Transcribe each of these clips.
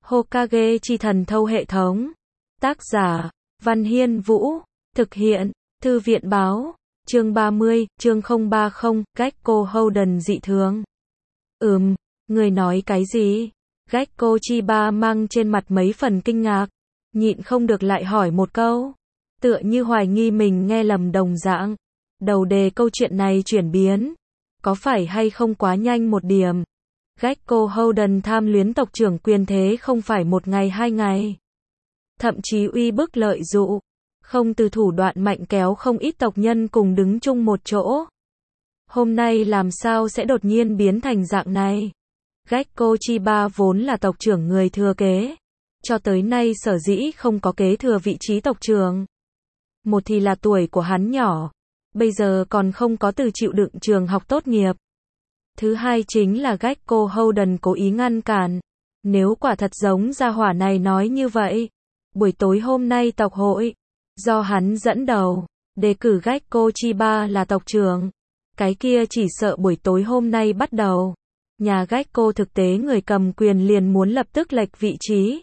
Hokage chi thần thâu hệ thống. Tác giả, Văn Hiên Vũ. Thực hiện, Thư viện báo. Chương 30, chương 030, Gekko Holden dị thường. Người nói cái gì? Gekko Chiba mang trên mặt mấy phần kinh ngạc, nhịn không được lại hỏi một câu, tựa như hoài nghi mình nghe lầm đồng dạng. Đầu đề câu chuyện này chuyển biến, có phải hay không quá nhanh một điểm? Gekko Holden tham luyến tộc trưởng quyền thế không phải một ngày hai ngày, thậm chí uy bức lợi dụ, không từ thủ đoạn mạnh kéo không ít tộc nhân cùng đứng chung một chỗ. Hôm nay làm sao sẽ đột nhiên biến thành dạng này? Gekko Chiba vốn là tộc trưởng người thừa kế, cho tới nay sở dĩ không có kế thừa vị trí tộc trưởng. Một thì là tuổi của hắn nhỏ, bây giờ còn không có từ chịu đựng trường học tốt nghiệp. Thứ hai chính là Gekko Holden cố ý ngăn cản. Nếu quả thật giống gia hỏa này nói như vậy, buổi tối hôm nay tộc hội do hắn dẫn đầu, đề cử Gekko Chiba là tộc trưởng, cái kia chỉ sợ buổi tối hôm nay bắt đầu, nhà Gekko thực tế người cầm quyền liền muốn lập tức lệch vị trí.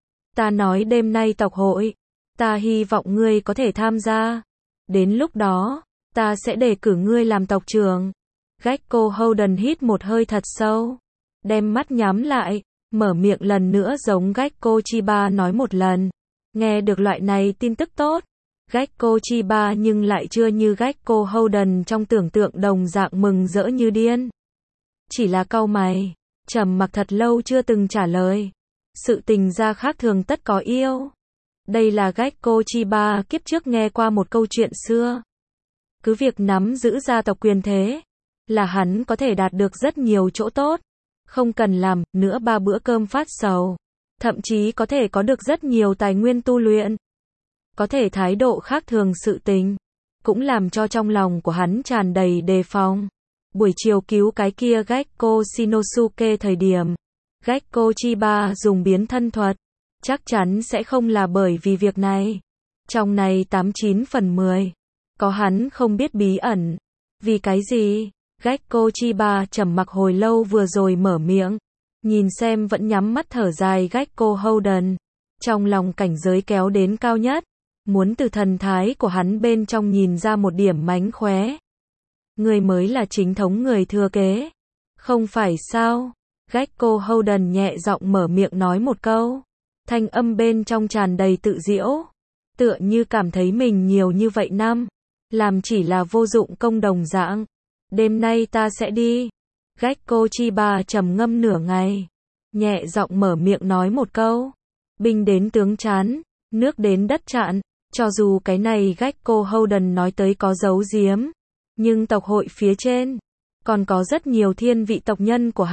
Ta nói đêm nay tộc hội, ta hy vọng ngươi có thể tham gia. Đến lúc đó, ta sẽ đề cử ngươi làm tộc trưởng. Gekko Holden hít một hơi thật sâu, đem mắt nhắm lại, mở miệng lần nữa giống Gekko Chiba nói một lần. Nghe được loại này tin tức tốt, Gekko Chiba nhưng lại chưa như Gekko Holden trong tưởng tượng đồng dạng mừng rỡ như điên. Chỉ là cau mày, trầm mặc thật lâu chưa từng trả lời. Sự tình ra khác thường tất có yêu. Đây là Gekko Chiba kiếp trước nghe qua một câu chuyện xưa. Cứ việc nắm giữ gia tộc quyền thế, là hắn có thể đạt được rất nhiều chỗ tốt. Không cần làm nữa 3 bữa cơm phát sầu. Thậm chí có thể có được rất nhiều tài nguyên tu luyện. Có thể thái độ khác thường sự tình, cũng làm cho trong lòng của hắn tràn đầy đề phòng. Buổi chiều cứu cái kia Gekko Shinosuke thời điểm, Gekko Chiba dùng biến thân thuật, chắc chắn sẽ không là bởi vì việc này. Trong này 89 phần 10, có hắn không biết bí ẩn. Vì cái gì? Gekko Chiba trầm mặc hồi lâu vừa rồi mở miệng, nhìn xem vẫn nhắm mắt thở dài Gekko Holden, trong lòng cảnh giới kéo đến cao nhất, muốn từ thần thái của hắn bên trong nhìn ra một điểm mánh khóe. Người mới là chính thống người thừa kế, không phải sao? Gekko Holden nhẹ giọng mở miệng nói một câu, thanh âm bên trong tràn đầy tự giễu, tựa như cảm thấy mình nhiều như vậy năm, làm chỉ là vô dụng công đồng dạng. Đêm nay ta sẽ đi. Gekko Chiba trầm ngâm nửa ngày, nhẹ giọng mở miệng nói một câu, binh đến tướng chán, nước đến đất chặn. Cho dù cái này Gekko Holden nói tới có giấu giếm, nhưng tộc hội phía trên còn có rất nhiều thiên vị tộc nhân của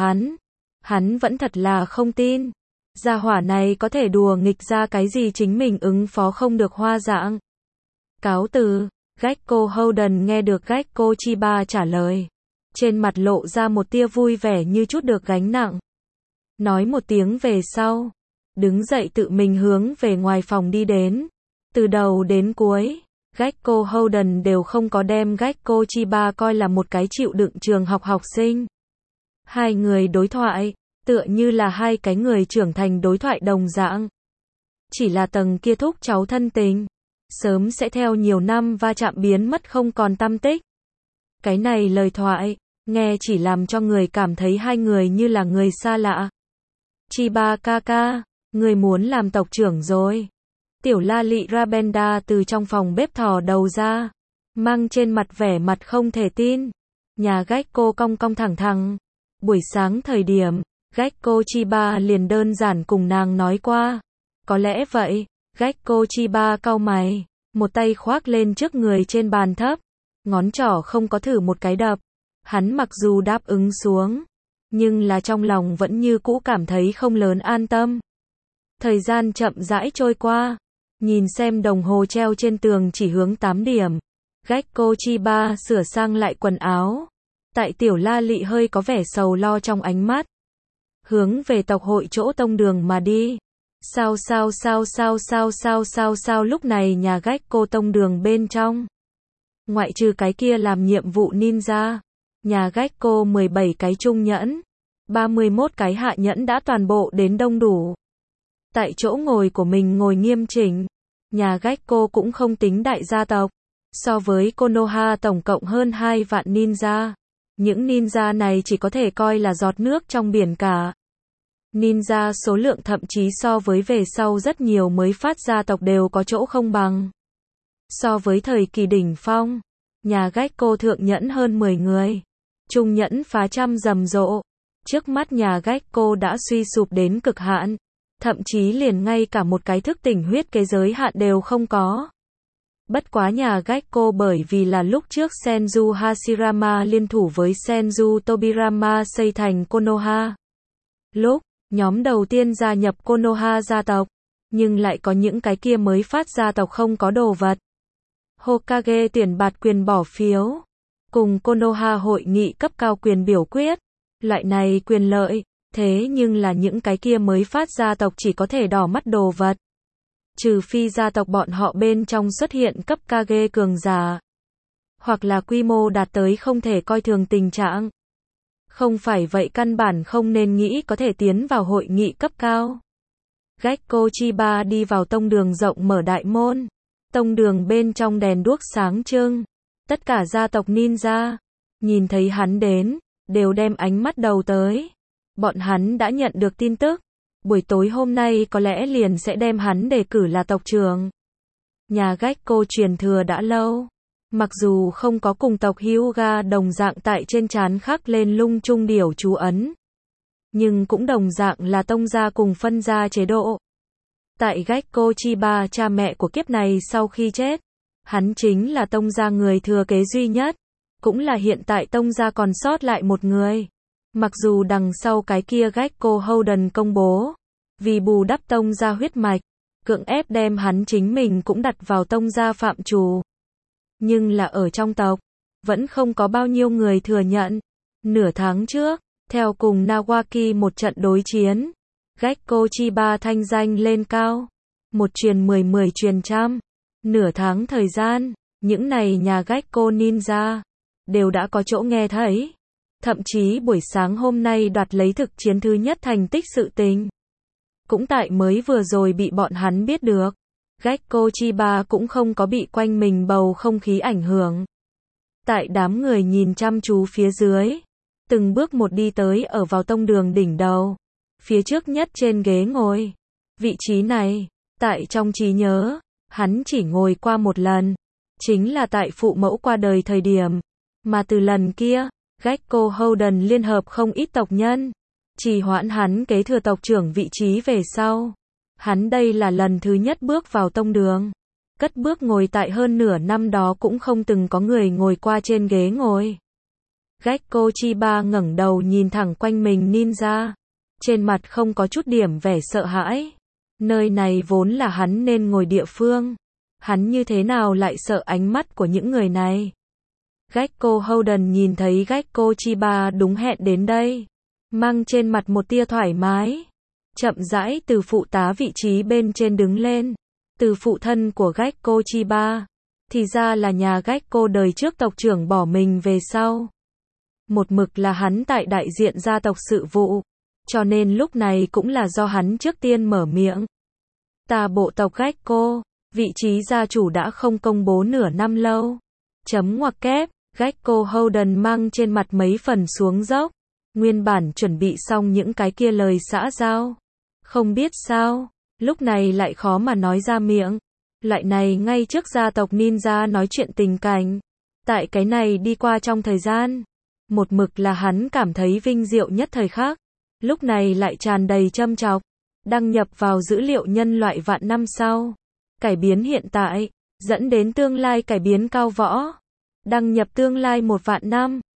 hắn vẫn thật là không tin. Gia hỏa này có thể đùa nghịch ra cái gì chính mình ứng phó không được hoa dạng. Cáo từ. Gekko Holden nghe được Gekko Chiba trả lời, trên mặt lộ ra một tia vui vẻ như chút được gánh nặng. Nói một tiếng về sau, đứng dậy tự mình hướng về ngoài phòng đi đến. Từ đầu đến cuối, Gekko Holden đều không có đem Gekko Chiba coi là một cái chịu đựng trường học học sinh. Hai người đối thoại, tựa như là hai cái người trưởng thành đối thoại đồng dạng. Chỉ là tầng kia thúc cháu thân tình, sớm sẽ theo nhiều năm va chạm biến mất không còn tăm tích. Cái này lời thoại, nghe chỉ làm cho người cảm thấy hai người như là người xa lạ. Chiba kaka, người muốn làm tộc trưởng rồi. Tiểu la lị Rabenda từ trong phòng bếp thò đầu ra, mang trên mặt vẻ mặt không thể tin. Nhà Gekko cong cong thẳng thẳng. Buổi sáng thời điểm, Gekko Chiba liền đơn giản cùng nàng nói qua. Có lẽ vậy. Gekko Chiba cau mày, một tay khoác lên trước người trên bàn thấp, ngón trỏ không có thử một cái đập. Hắn mặc dù đáp ứng xuống, nhưng là trong lòng vẫn như cũ cảm thấy không lớn an tâm. Thời gian chậm rãi trôi qua, nhìn xem đồng hồ treo trên tường chỉ hướng 8 điểm. Gekko Chiba sửa sang lại quần áo, tại tiểu la lị hơi có vẻ sầu lo trong ánh mắt, hướng về tộc hội chỗ tông đường mà đi. Sao lúc này nhà Gekko tông đường bên trong, ngoại trừ cái kia làm nhiệm vụ ninja, nhà Gekko 17 cái trung nhẫn, 31 cái hạ nhẫn đã toàn bộ đến đông đủ. tại chỗ ngồi của mình ngồi nghiêm chỉnh. Nhà Gekko cũng không tính đại gia tộc. So với Konoha tổng cộng hơn 2 vạn ninja. Những ninja này chỉ có thể coi là giọt nước trong biển cả. Ninja số lượng thậm chí so với về sau rất nhiều mới phát gia tộc đều có chỗ không bằng. So với thời kỳ đỉnh phong, nhà Gekko thượng nhẫn hơn 10 người. Trung nhẫn phá trăm rầm rộ. Trước mắt nhà Gekko đã suy sụp đến cực hạn. Thậm chí liền ngay cả một cái thức tỉnh huyết kế giới hạn đều không có. Bất quá nhà Gekko bởi vì là lúc trước Senju Hashirama liên thủ với Senju Tobirama xây thành Konoha. Lúc nhóm đầu tiên gia nhập Konoha gia tộc, nhưng lại có những cái kia mới phát gia tộc không có đồ vật. Hokage tuyển bạt quyền bỏ phiếu, cùng Konoha hội nghị cấp cao quyền biểu quyết. Loại này quyền lợi, thế nhưng là những cái kia mới phát gia tộc chỉ có thể đỏ mắt đồ vật. Trừ phi gia tộc bọn họ bên trong xuất hiện cấp Kage cường giả, hoặc là quy mô đạt tới không thể coi thường tình trạng. Không phải vậy căn bản không nên nghĩ có thể tiến vào hội nghị cấp cao. Gekko Chiba đi vào tông đường rộng mở đại môn. Tông đường bên trong đèn đuốc sáng trưng. Tất cả gia tộc ninja, nhìn thấy hắn đến, đều đem ánh mắt đầu tới. Bọn hắn đã nhận được tin tức. Buổi tối hôm nay có lẽ liền sẽ đem hắn đề cử là tộc trưởng. Nhà Gekko truyền thừa đã lâu. Mặc dù không có cùng tộc Hyuga đồng dạng tại trên trán khắc lên lung chung điểu chú ấn, nhưng cũng đồng dạng là tông gia cùng phân gia chế độ. Tại Gekko Chiba cha mẹ của kiếp này sau khi chết, hắn chính là tông gia người thừa kế duy nhất, cũng là hiện tại tông gia còn sót lại một người. Mặc dù đằng sau cái kia Gekko Holden công bố, vì bù đắp tông gia huyết mạch, cưỡng ép đem hắn chính mình cũng đặt vào tông gia phạm trù. Nhưng là ở trong tộc, vẫn không có bao nhiêu người thừa nhận. Nửa tháng trước, theo cùng Nawaki một trận đối chiến, Gekko Chiba thanh danh lên cao. Một truyền 10, 10 truyền trăm. Nửa tháng thời gian, những này nhà Gekko ninja đều đã có chỗ nghe thấy. Thậm chí buổi sáng hôm nay đoạt lấy thực chiến thứ nhất thành tích sự tình, cũng tại mới vừa rồi bị bọn hắn biết được. Gekko Chiba cũng không có bị quanh mình bầu không khí ảnh hưởng. Tại đám người nhìn chăm chú phía dưới, từng bước một đi tới ở vào tông đường đỉnh đầu. Phía trước nhất trên ghế ngồi. Vị trí này, tại trong trí nhớ, hắn chỉ ngồi qua một lần. Chính là tại phụ mẫu qua đời thời điểm. Mà từ lần kia, Gekko Holden liên hợp không ít tộc nhân, trì hoãn hắn kế thừa tộc trưởng vị trí về sau. Hắn đây là lần thứ nhất bước vào tông đường. Cất bước ngồi tại hơn nửa năm đó cũng không từng có người ngồi qua trên ghế ngồi. Gekko Chiba ngẩng đầu nhìn thẳng quanh mình ninja. Trên mặt không có chút điểm vẻ sợ hãi. Nơi này vốn là hắn nên ngồi địa phương. Hắn như thế nào lại sợ ánh mắt của những người này. Gekko Holden nhìn thấy Gekko Chiba đúng hẹn đến đây. Mang trên mặt một tia thoải mái. Chậm rãi từ phụ tá vị trí bên trên đứng lên. Từ phụ thân của Gekko Chiba. Thì ra là nhà Gekko đời trước tộc trưởng bỏ mình về sau. Một mực là hắn tại đại diện gia tộc sự vụ. Cho nên lúc này cũng là do hắn trước tiên mở miệng. Ta bộ tộc Gekko, vị trí gia chủ đã không công bố nửa năm lâu. Chấm ngoặc kép, Gekko Holden mang trên mặt mấy phần xuống dốc. Nguyên bản chuẩn bị xong những cái kia lời xã giao. Không biết sao, lúc này lại khó mà nói ra miệng. Loại này ngay trước gia tộc ninja nói chuyện tình cảnh. Tại cái này đi qua trong thời gian, một mực là hắn cảm thấy vinh diệu nhất thời khắc. Lúc này lại tràn đầy châm chọc. Đăng nhập vào dữ liệu nhân loại vạn năm sau. Cải biến hiện tại, dẫn đến tương lai cải biến cao võ. Đăng nhập tương lai 1 vạn năm.